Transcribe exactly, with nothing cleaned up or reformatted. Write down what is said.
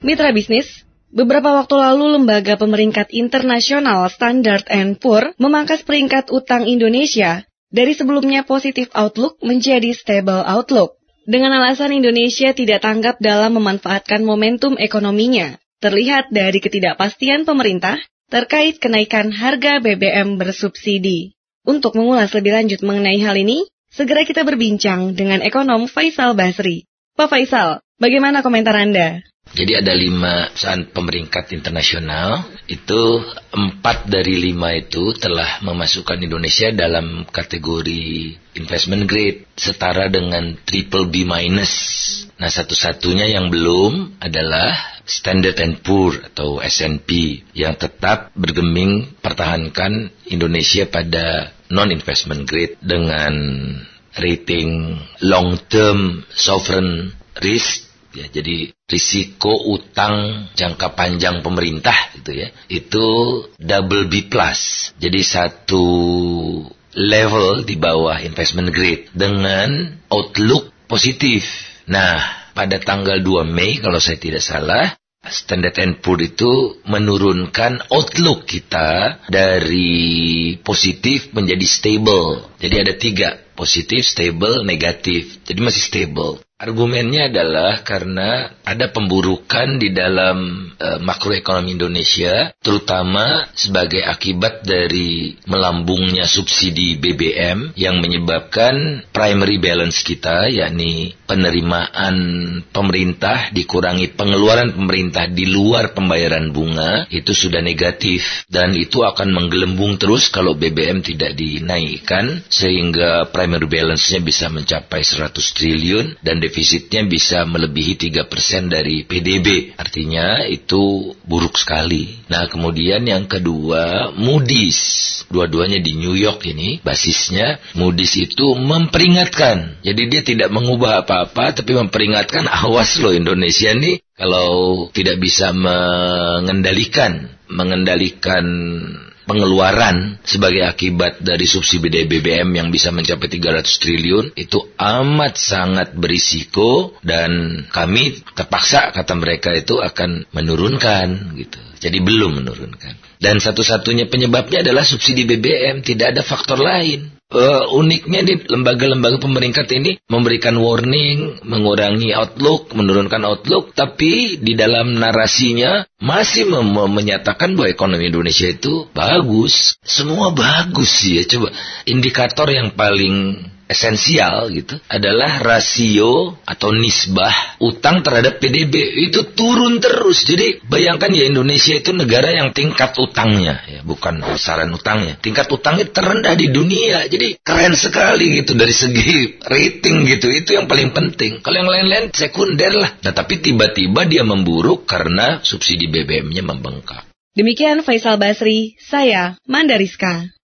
Mitra bisnis, beberapa waktu lalu lembaga pemeringkat internasional Standard and Poor memangkas peringkat utang Indonesia dari sebelumnya positive outlook menjadi stable outlook. Dengan alasan Indonesia tidak tanggap dalam memanfaatkan momentum ekonominya, terlihat dari ketidakpastian pemerintah terkait kenaikan harga B B M bersubsidi. Untuk mengulas lebih lanjut mengenai hal ini, segera kita berbincang dengan ekonom Faisal Basri. Pak Faisal, bagaimana komentar Anda? Jadi ada lima perusahaan pemeringkat internasional, itu empat dari lima itu telah memasukkan Indonesia dalam kategori investment grade, setara dengan triple B minus. Nah, satu-satunya yang belum adalah Standard and Poor atau S and P yang tetap bergeming pertahankan Indonesia pada non-investment grade dengan rating long-term sovereign risk. Ya, jadi risiko utang jangka panjang pemerintah gitu ya, itu double B plus. Jadi satu level di bawah investment grade dengan outlook positif. Nah, pada tanggal dua Mei kalau saya tidak salah, Standard and Poor itu menurunkan outlook kita dari positif menjadi stable. Jadi ada tiga, positif, stable, negatif. Jadi masih stable. Argumennya adalah karena ada pemburukan di dalam uh, makroekonomi Indonesia, terutama sebagai akibat dari melambungnya subsidi B B M yang menyebabkan primary balance kita, yakni penerimaan pemerintah dikurangi pengeluaran pemerintah di luar pembayaran bunga, itu sudah negatif. Dan itu akan menggelembung terus kalau B B M tidak dinaikkan, sehingga primary balance-nya bisa mencapai seratus triliun dan defisitnya bisa melebihi tiga persen dari P D B. Artinya itu buruk sekali. Nah, kemudian yang kedua, Moody's. Dua-duanya di New York ini, basisnya. Moody's itu memperingatkan. Jadi dia tidak mengubah apa-apa, tapi memperingatkan, awas loh Indonesia nih, kalau tidak bisa mengendalikan, mengendalikan pengeluaran sebagai akibat dari subsidi B B M yang bisa mencapai tiga ratus triliun, itu amat sangat berisiko dan kami terpaksa, kata mereka, itu akan menurunkan gitu. Jadi belum menurunkan. Dan satu-satunya penyebabnya adalah subsidi B B M, tidak ada faktor lain. Uh, uniknya di lembaga-lembaga pemeringkat ini memberikan warning, mengurangi outlook, menurunkan outlook, tapi di dalam narasinya masih mem- menyatakan bahwa ekonomi Indonesia itu bagus. Semua bagus sih ya. Coba, indikator yang paling esensial gitu adalah rasio atau nisbah utang terhadap P D B itu turun terus. Jadi bayangkan ya, Indonesia itu negara yang tingkat utangnya ya, bukan besaran utangnya, tingkat utangnya terendah di dunia. Jadi keren sekali gitu dari segi rating gitu. Itu yang paling penting. Kalau yang lain-lain sekunder lah. Nah, tapi tiba-tiba dia memburuk karena subsidi B B M-nya membengkak. Demikian Faisal Basri, saya Manda Rizka.